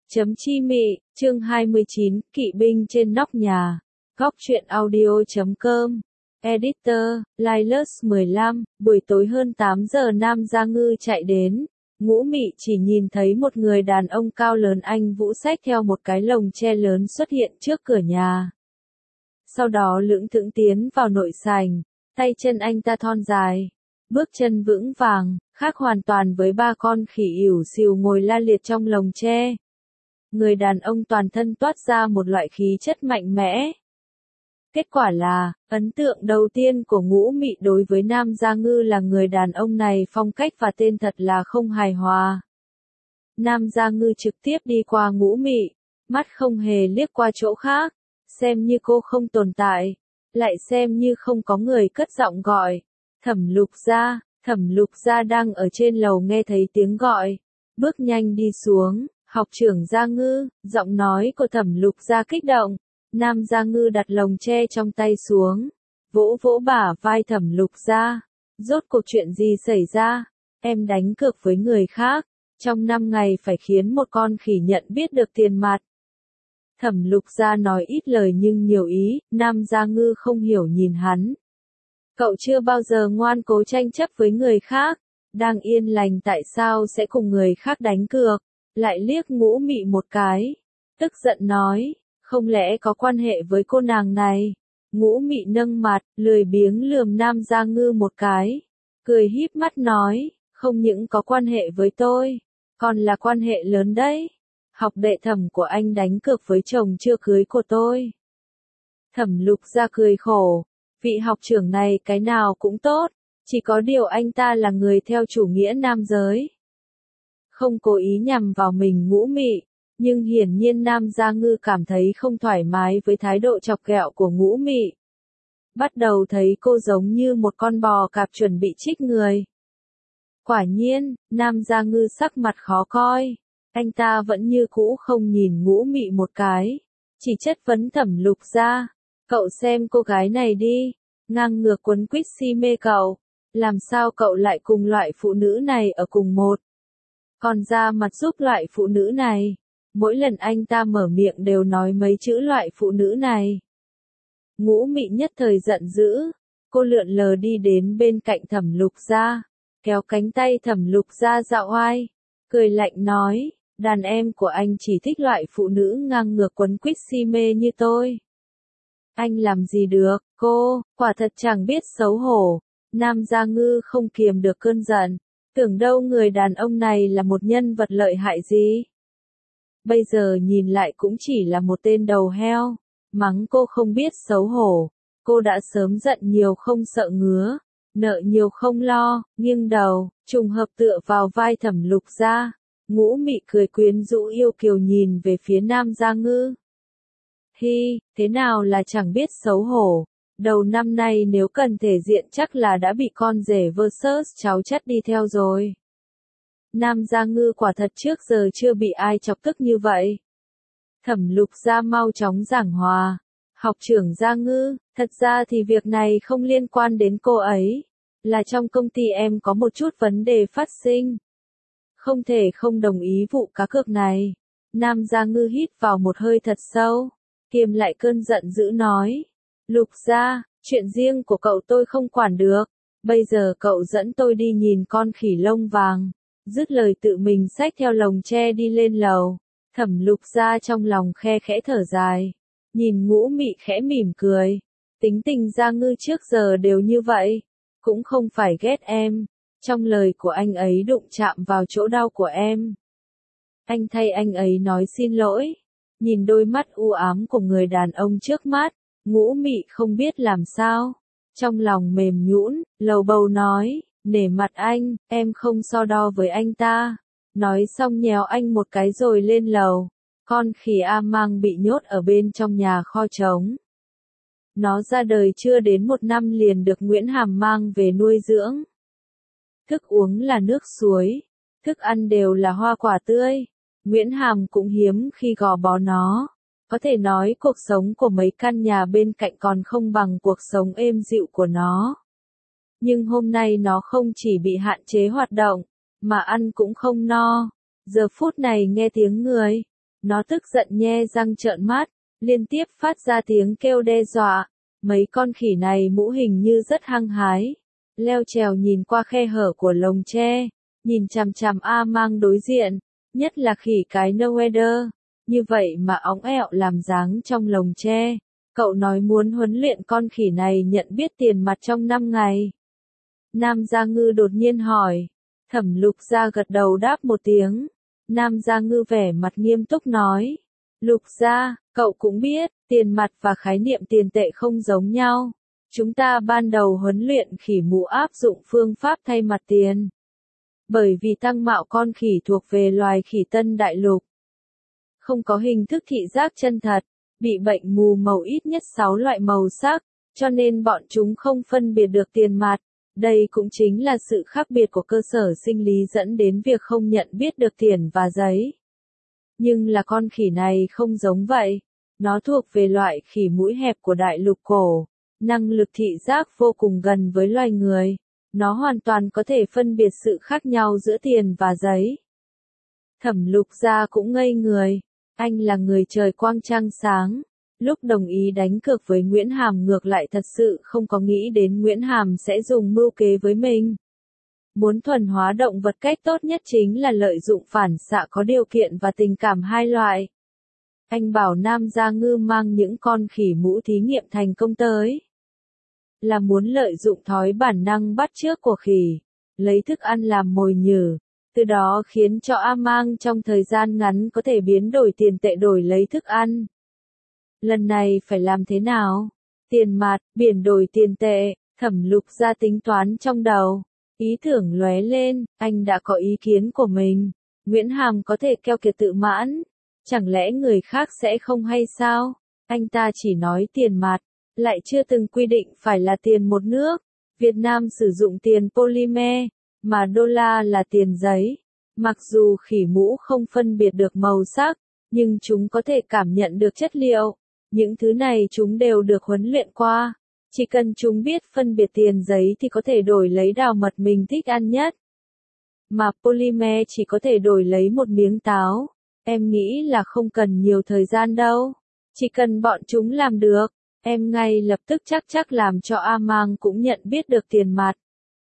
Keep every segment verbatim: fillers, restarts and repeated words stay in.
Chấm chi mị, chương hai mươi chín, kỵ binh trên nóc nhà. Góc truyện audio chấm com. Editor, Linus mười lăm, buổi tối hơn tám giờ Nam Gia Ngư chạy đến. Ngũ Mị chỉ nhìn thấy một người đàn ông cao lớn anh vũ xách theo một cái lồng tre lớn xuất hiện trước cửa nhà. Sau đó lững thững tiến vào nội sảnh, tay chân anh ta thon dài, bước chân vững vàng, khác hoàn toàn với ba con khỉ ỉu xìu ngồi la liệt trong lồng tre. Người đàn ông toàn thân toát ra một loại khí chất mạnh mẽ. Kết quả là, ấn tượng đầu tiên của Ngũ Mị đối với Nam Gia Ngư là người đàn ông này phong cách và tên thật là không hài hòa. Nam Gia Ngư trực tiếp đi qua Ngũ Mị, mắt không hề liếc qua chỗ khác, xem như cô không tồn tại, lại xem như không có người cất giọng gọi. Thẩm Lục Gia, Thẩm Lục Gia đang ở trên lầu nghe thấy tiếng gọi, bước nhanh đi xuống. Học trưởng Gia Ngư, giọng nói của Thẩm Lục Gia kích động. Nam Gia Ngư đặt lồng tre trong tay xuống, vỗ vỗ bả vai Thẩm Lục Gia. Rốt cuộc chuyện gì xảy ra? Em đánh cược với người khác, trong năm ngày phải khiến một con khỉ nhận biết được tiền mặt. Thẩm Lục Gia nói ít lời nhưng nhiều ý, Nam Gia Ngư không hiểu nhìn hắn. Cậu chưa bao giờ ngoan cố tranh chấp với người khác, đang yên lành tại sao sẽ cùng người khác đánh cược? Lại liếc Ngũ Mị một cái, tức giận nói, không lẽ có quan hệ với cô nàng này? Ngũ Mị nâng mặt, lười biếng lườm Nam Gia Ngư một cái, cười híp mắt nói, không những có quan hệ với tôi, còn là quan hệ lớn đấy. Học đệ Thẩm của anh đánh cược với chồng chưa cưới của tôi. Thẩm Lục Gia cười khổ, vị học trưởng này cái nào cũng tốt, chỉ có điều anh ta là người theo chủ nghĩa nam giới. Không cố ý nhằm vào mình Ngũ Mị, nhưng hiển nhiên Nam Gia Ngư cảm thấy không thoải mái với thái độ chọc ghẹo của Ngũ Mị. Bắt đầu thấy cô giống như một con bò cạp chuẩn bị trích người. Quả nhiên, Nam Gia Ngư sắc mặt khó coi, anh ta vẫn như cũ không nhìn Ngũ Mị một cái, chỉ chất vấn Thẩm Lục Gia, cậu xem cô gái này đi, ngang ngược quấn quýt si mê cậu, làm sao cậu lại cùng loại phụ nữ này ở cùng một. Còn ra mặt giúp loại phụ nữ này. Mỗi lần anh ta mở miệng đều nói mấy chữ loại phụ nữ này. Ngũ Mị nhất thời giận dữ. Cô lượn lờ đi đến bên cạnh Thẩm Lục Gia, kéo cánh tay Thẩm Lục Gia dạo oai, cười lạnh nói, đàn em của anh chỉ thích loại phụ nữ ngang ngược quấn quýt si mê như tôi. Anh làm gì được, cô, quả thật chẳng biết xấu hổ. Nam Gia Ngư không kiềm được cơn giận. Tưởng đâu người đàn ông này là một nhân vật lợi hại gì. Bây giờ nhìn lại cũng chỉ là một tên đầu heo. Mắng cô không biết xấu hổ. Cô đã sớm giận nhiều không sợ ngứa. Nợ nhiều không lo, nghiêng đầu, trùng hợp tựa vào vai Thẩm Lục Gia. Ngũ Mị cười quyến rũ yêu kiều nhìn về phía Nam Gia Ngư. Hi, thế nào là chẳng biết xấu hổ. Đầu năm nay nếu cần thể diện chắc là đã bị con rể versus cháu chắt đi theo rồi. Nam Gia Ngư quả thật trước giờ chưa bị ai chọc tức như vậy. Thẩm Lục Gia mau chóng giảng hòa. Học trưởng Gia Ngư, thật ra thì việc này không liên quan đến cô ấy. Là trong công ty em có một chút vấn đề phát sinh. Không thể không đồng ý vụ cá cược này. Nam Gia Ngư hít vào một hơi thật sâu, kiềm lại cơn giận dữ nói. Lục Gia, chuyện riêng của cậu tôi không quản được. Bây giờ cậu dẫn tôi đi nhìn con khỉ lông vàng. Dứt lời tự mình xách theo lồng tre đi lên lầu. Thẩm Lục Gia trong lòng khe khẽ thở dài. Nhìn Ngũ Mị khẽ mỉm cười. Tính tình Gia Ngư trước giờ đều như vậy. Cũng không phải ghét em. Trong lời của anh ấy đụng chạm vào chỗ đau của em. Anh thay anh ấy nói xin lỗi. Nhìn đôi mắt u ám của người đàn ông trước mắt. Ngũ Mị không biết làm sao. Trong lòng mềm nhũn, lầu bầu nói, nể mặt anh, em không so đo với anh ta. Nói xong nhéo anh một cái rồi lên lầu. Con khỉ A Mang bị nhốt ở bên trong nhà kho trống. Nó ra đời chưa đến một năm liền được Nguyễn Hàm mang về nuôi dưỡng. Thức uống là nước suối, thức ăn đều là hoa quả tươi. Nguyễn Hàm cũng hiếm khi gò bó nó. Có thể nói cuộc sống của mấy căn nhà bên cạnh còn không bằng cuộc sống êm dịu của nó. Nhưng hôm nay nó không chỉ bị hạn chế hoạt động, mà ăn cũng không no. Giờ phút này nghe tiếng người, Nó tức giận nhe răng trợn mắt, liên tiếp phát ra tiếng kêu đe dọa. Mấy con khỉ này mũ hình như rất hăng hái. Leo trèo nhìn qua khe hở của lồng tre, nhìn chằm chằm A Mang đối diện, nhất là khỉ cái Noeder. Như vậy mà óng ẹo làm dáng trong lồng tre. Cậu nói muốn huấn luyện con khỉ này nhận biết tiền mặt trong năm ngày. Nam Gia Ngư đột nhiên hỏi. Thẩm Lục Gia gật đầu đáp một tiếng. Nam Gia Ngư vẻ mặt nghiêm túc nói. Lục Gia, cậu cũng biết, tiền mặt và khái niệm tiền tệ không giống nhau. Chúng ta ban đầu huấn luyện khỉ mũ áp dụng phương pháp thay mặt tiền. Bởi vì tăng mạo con khỉ thuộc về loài khỉ Tân Đại Lục. Không có hình thức thị giác chân thật, bị bệnh mù màu ít nhất sáu loại màu sắc, cho nên bọn chúng không phân biệt được tiền mặt. Đây cũng chính là sự khác biệt của cơ sở sinh lý dẫn đến việc không nhận biết được tiền và giấy. Nhưng là con khỉ này không giống vậy. Nó thuộc về loại khỉ mũi hẹp của đại lục cổ. Năng lực thị giác vô cùng gần với loài người. Nó hoàn toàn có thể phân biệt sự khác nhau giữa tiền và giấy. Thẩm Lục Gia cũng ngây người. Anh là người trời quang trăng sáng. Lúc đồng ý đánh cược với Nguyễn Hàm ngược lại thật sự không có nghĩ đến Nguyễn Hàm sẽ dùng mưu kế với mình. Muốn thuần hóa động vật cách tốt nhất chính là lợi dụng phản xạ có điều kiện và tình cảm hai loại. Anh bảo Nam Gia Ngư mang những con khỉ mũ thí nghiệm thành công tới. Là muốn lợi dụng thói bản năng bắt chước của khỉ, lấy thức ăn làm mồi nhử, từ đó khiến cho A Mang trong thời gian ngắn có thể biến đổi tiền tệ đổi lấy thức ăn. Lần này phải làm thế nào? Tiền mặt, biển đổi tiền tệ, Thẩm Lục Gia tính toán trong đầu. Ý tưởng lóe lên, anh đã có ý kiến của mình. Nguyễn Hàm có thể keo kiệt tự mãn. Chẳng lẽ người khác sẽ không hay sao? Anh ta chỉ nói tiền mặt, lại chưa từng quy định phải là tiền một nước. Việt Nam sử dụng tiền polymer, mà đô la là tiền giấy. Mặc dù khỉ mũ không phân biệt được màu sắc, nhưng chúng có thể cảm nhận được chất liệu. Những thứ này chúng đều được huấn luyện qua. Chỉ cần chúng biết phân biệt tiền giấy thì có thể đổi lấy đào mật mình thích ăn nhất. Mà polymer chỉ có thể đổi lấy một miếng táo. Em nghĩ là không cần nhiều thời gian đâu. Chỉ cần bọn chúng làm được, em ngay lập tức chắc chắc làm cho A Mang cũng nhận biết được tiền mặt.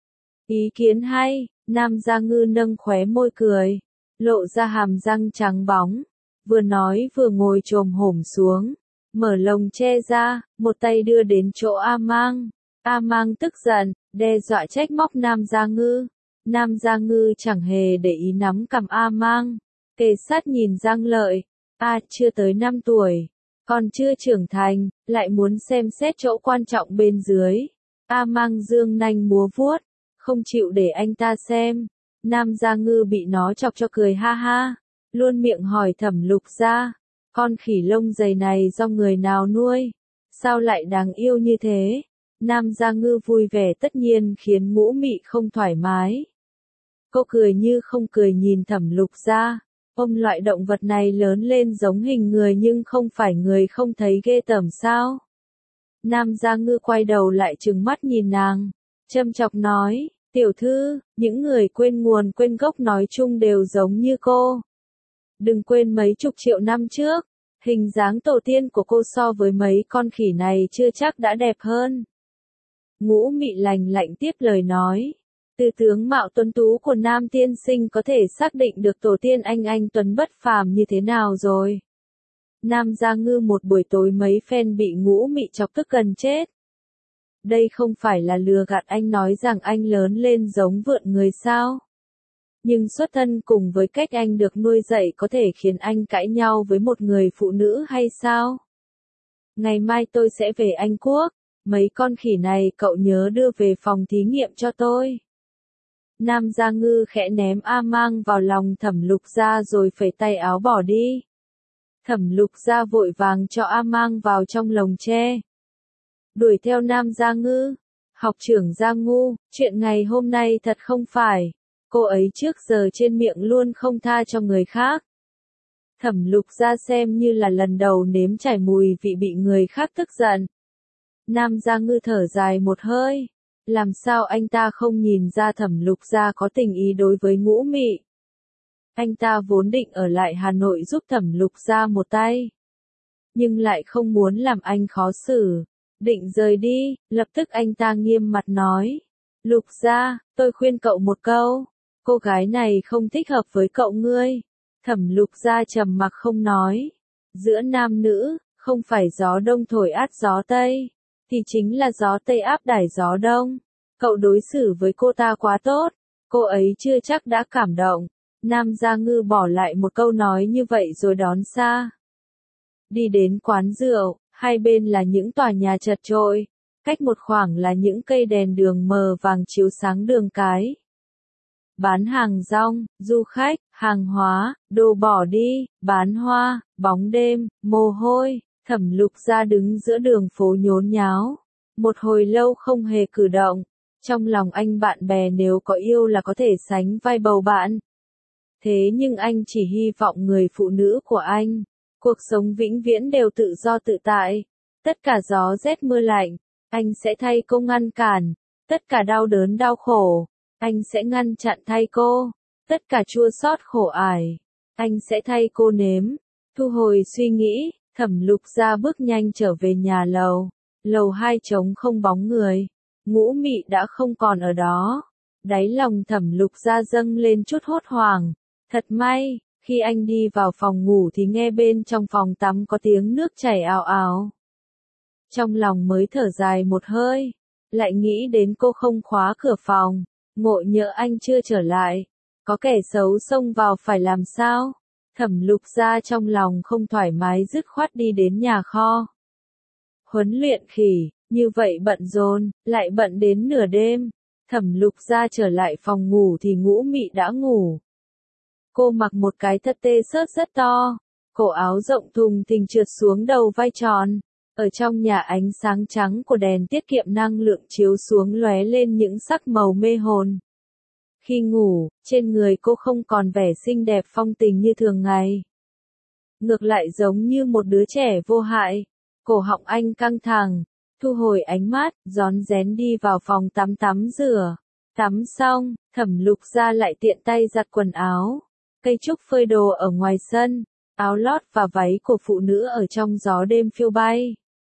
Ý kiến hay, Nam Gia Ngư nâng khóe môi cười, lộ ra hàm răng trắng bóng. Vừa nói vừa ngồi chồm hổm xuống. Mở lồng che ra, một tay đưa đến chỗ A Mang. A Mang tức giận, đe dọa trách móc Nam Gia Ngư. Nam Gia Ngư chẳng hề để ý nắm cầm A Mang. Kề sát nhìn Giang Lợi. A chưa tới năm tuổi. Còn chưa trưởng thành, lại muốn xem xét chỗ quan trọng bên dưới. A Mang dương nanh múa vuốt. Không chịu để anh ta xem. Nam Gia Ngư bị nó chọc cho cười ha ha. Luôn miệng hỏi Thẩm Lục Gia. Con khỉ lông dày này do người nào nuôi? Sao lại đáng yêu như thế? Nam Gia Ngư vui vẻ tất nhiên khiến Ngũ Mị không thoải mái. Cô cười như không cười nhìn Thẩm Lục Gia. Ông loại động vật này lớn lên giống hình người nhưng không phải người không thấy ghê tởm sao? Nam Gia Ngư quay đầu lại trừng mắt nhìn nàng. Châm chọc nói, tiểu thư, những người quên nguồn quên gốc nói chung đều giống như cô. Đừng quên mấy chục triệu năm trước, hình dáng tổ tiên của cô so với mấy con khỉ này chưa chắc đã đẹp hơn. Ngũ Mị lành lạnh tiếp lời nói. Từ tướng mạo tuấn tú của Nam tiên sinh có thể xác định được tổ tiên anh anh tuấn bất phàm như thế nào rồi. Nam Gia Ngư một buổi tối mấy phen bị Ngũ Mị chọc tức gần chết. Đây không phải là lừa gạt anh nói rằng anh lớn lên giống vượn người sao? Nhưng xuất thân cùng với cách anh được nuôi dạy có thể khiến anh cãi nhau với một người phụ nữ hay sao? Ngày mai tôi sẽ về Anh Quốc, mấy con khỉ này cậu nhớ đưa về phòng thí nghiệm cho tôi. Nam Gia Ngư khẽ ném A Mang vào lòng Thẩm Lục Gia rồi phẩy tay áo bỏ đi. Thẩm Lục Gia vội vàng cho A Mang vào trong lồng tre. Đuổi theo Nam Gia Ngư. Học trưởng Gia Ngu, chuyện ngày hôm nay thật không phải. Cô ấy trước giờ trên miệng luôn không tha cho người khác. Thẩm Lục Gia xem như là lần đầu nếm trải mùi vị bị người khác tức giận. Nam Gia Ngư thở dài một hơi. Làm sao anh ta không nhìn ra Thẩm Lục Gia có tình ý đối với Ngũ Mị? Anh ta vốn định ở lại Hà Nội giúp Thẩm Lục Gia một tay. Nhưng lại không muốn làm anh khó xử. Định rời đi, lập tức anh ta nghiêm mặt nói. Lục Gia, tôi khuyên cậu một câu. Cô gái này không thích hợp với cậu ngươi. Thẩm Lục Gia trầm mặc không nói. Giữa nam nữ, không phải gió đông thổi át gió tây, thì chính là gió tây áp đải gió đông. Cậu đối xử với cô ta quá tốt, cô ấy chưa chắc đã cảm động. Nam Gia Ngư bỏ lại một câu nói như vậy rồi đón xa. Đi đến quán rượu, hai bên là những tòa nhà chật chội, cách một khoảng là những cây đèn đường mờ vàng chiếu sáng đường cái. Bán hàng rong, du khách, hàng hóa, đồ bỏ đi, bán hoa, bóng đêm, mồ hôi. Thẩm Lục Gia đứng giữa đường phố nhốn nháo. Một hồi lâu không hề cử động. Trong lòng anh bạn bè nếu có yêu là có thể sánh vai bầu bạn. Thế nhưng anh chỉ hy vọng người phụ nữ của anh, cuộc sống vĩnh viễn đều tự do tự tại. Tất cả gió rét mưa lạnh, anh sẽ thay cô ngăn cản. Tất cả đau đớn đau khổ, anh sẽ ngăn chặn thay cô. Tất cả chua xót khổ ải, anh sẽ thay cô nếm. Thu hồi suy nghĩ, Thẩm Lục Gia bước nhanh trở về nhà lầu. Lầu hai trống không bóng người. Ngũ Mị đã không còn ở đó. Đáy lòng Thẩm Lục Gia dâng lên chút hốt hoảng. Thật may, khi anh đi vào phòng ngủ thì nghe bên trong phòng tắm có tiếng nước chảy ào ào. Trong lòng mới thở dài một hơi, lại nghĩ đến cô không khóa cửa phòng, ngộ nhỡ anh chưa trở lại, có kẻ xấu xông vào phải làm sao? Thẩm Lục Gia trong lòng không thoải mái dứt khoát đi đến nhà kho. Huấn luyện khỉ, như vậy bận rộn, lại bận đến nửa đêm. Thẩm Lục Gia trở lại phòng ngủ thì Ngũ Mị đã ngủ. Cô mặc một cái thất tê xớt rất to, cổ áo rộng thùng thình trượt xuống đầu vai tròn. Ở trong nhà ánh sáng trắng của đèn tiết kiệm năng lượng chiếu xuống lóe lên những sắc màu mê hồn. Khi ngủ, trên người cô không còn vẻ xinh đẹp phong tình như thường ngày. Ngược lại giống như một đứa trẻ vô hại. Cổ họng anh căng thẳng, thu hồi ánh mắt, rón rén đi vào phòng tắm tắm rửa. Tắm xong, Thẩm Lục Gia lại tiện tay giặt quần áo. Cây trúc phơi đồ ở ngoài sân, áo lót và váy của phụ nữ ở trong gió đêm phiêu bay.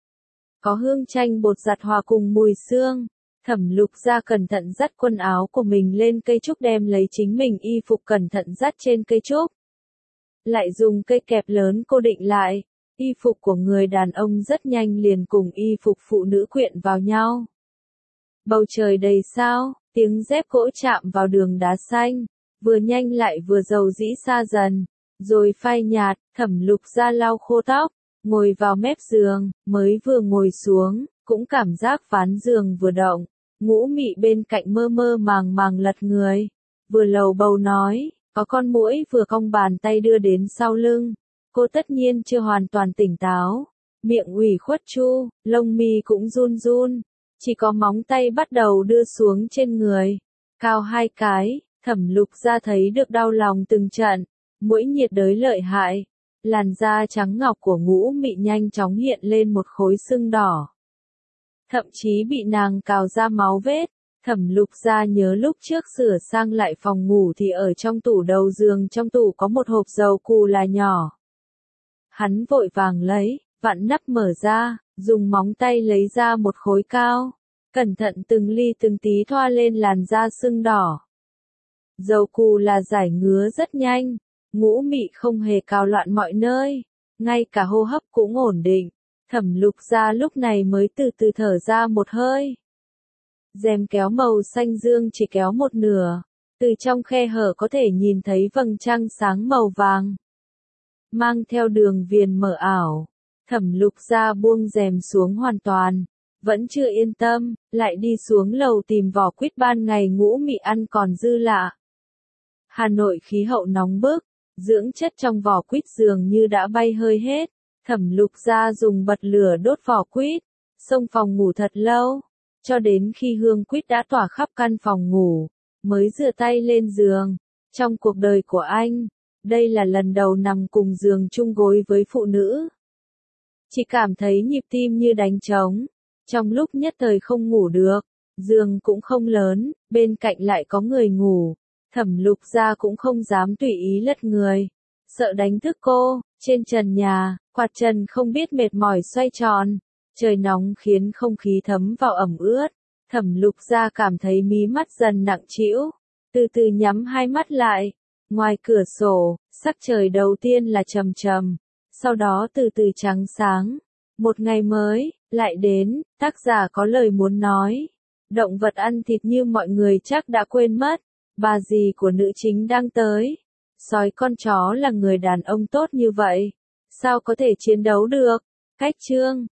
Có hương chanh bột giặt hòa cùng mùi xương. Thẩm Lục Gia cẩn thận dắt quần áo của mình lên cây trúc, đem lấy chính mình y phục cẩn thận dắt trên cây trúc. Lại dùng cây kẹp lớn cố định lại. Y phục của người đàn ông rất nhanh liền cùng y phục phụ nữ quyện vào nhau. Bầu trời đầy sao, tiếng dép gỗ chạm vào đường đá xanh, vừa nhanh lại vừa dầu dĩ xa dần, rồi phai nhạt. Thẩm Lục Gia lau khô tóc, ngồi vào mép giường, mới vừa ngồi xuống, cũng cảm giác ván giường vừa động. Ngũ Mị bên cạnh mơ mơ màng màng lật người, vừa lầu bầu nói, có con muỗi vừa cong bàn tay đưa đến sau lưng. Cô tất nhiên chưa hoàn toàn tỉnh táo, miệng ủy khuất chu, lông mi cũng run run, chỉ có móng tay bắt đầu đưa xuống trên người, cao hai cái. Thẩm Lục Gia thấy được đau lòng từng trận, muỗi nhiệt đới lợi hại, làn da trắng ngọc của Ngũ Mị nhanh chóng hiện lên một khối sưng đỏ. Thậm chí bị nàng cào ra máu vết. Thẩm Lục Gia nhớ lúc trước sửa sang lại phòng ngủ thì ở trong tủ đầu giường trong tủ có một hộp dầu cù là nhỏ. Hắn vội vàng lấy, vặn nắp mở ra, dùng móng tay lấy ra một khối cao, cẩn thận từng ly từng tí thoa lên làn da sưng đỏ. Dầu cù là giải ngứa rất nhanh, Ngũ Mị không hề cào loạn mọi nơi, ngay cả hô hấp cũng ổn định. Thẩm Lục Gia lúc này mới từ từ thở ra một hơi. Rèm kéo màu xanh dương chỉ kéo một nửa, từ trong khe hở có thể nhìn thấy vầng trăng sáng màu vàng, mang theo đường viền mờ ảo. Thẩm Lục Gia buông rèm xuống hoàn toàn, vẫn chưa yên tâm, lại đi xuống lầu tìm vỏ quýt ban ngày Ngũ Mị ăn còn dư lạ. Hà Nội khí hậu nóng bức, dưỡng chất trong vỏ quýt dường như đã bay hơi hết. Thẩm Lục Gia dùng bật lửa đốt vỏ quýt, xông phòng ngủ thật lâu, cho đến khi hương quýt đã tỏa khắp căn phòng ngủ, mới dựa tay lên giường. Trong cuộc đời của anh, đây là lần đầu nằm cùng giường chung gối với phụ nữ. Chỉ cảm thấy nhịp tim như đánh trống, trong lúc nhất thời không ngủ được, giường cũng không lớn, bên cạnh lại có người ngủ. Thẩm Lục Gia cũng không dám tùy ý lật người, sợ đánh thức cô. Trên trần nhà, quạt trần không biết mệt mỏi xoay tròn, trời nóng khiến không khí thấm vào ẩm ướt. Thẩm Lục Gia cảm thấy mí mắt dần nặng trĩu, từ từ nhắm hai mắt lại. Ngoài cửa sổ, sắc trời đầu tiên là trầm trầm, sau đó từ từ trắng sáng. Một ngày mới lại đến, tác giả có lời muốn nói. Động vật ăn thịt như mọi người chắc đã quên mất, bà dì của nữ chính đang tới. Sói con chó là người đàn ông tốt như vậy, sao có thể chiến đấu được? Cách chương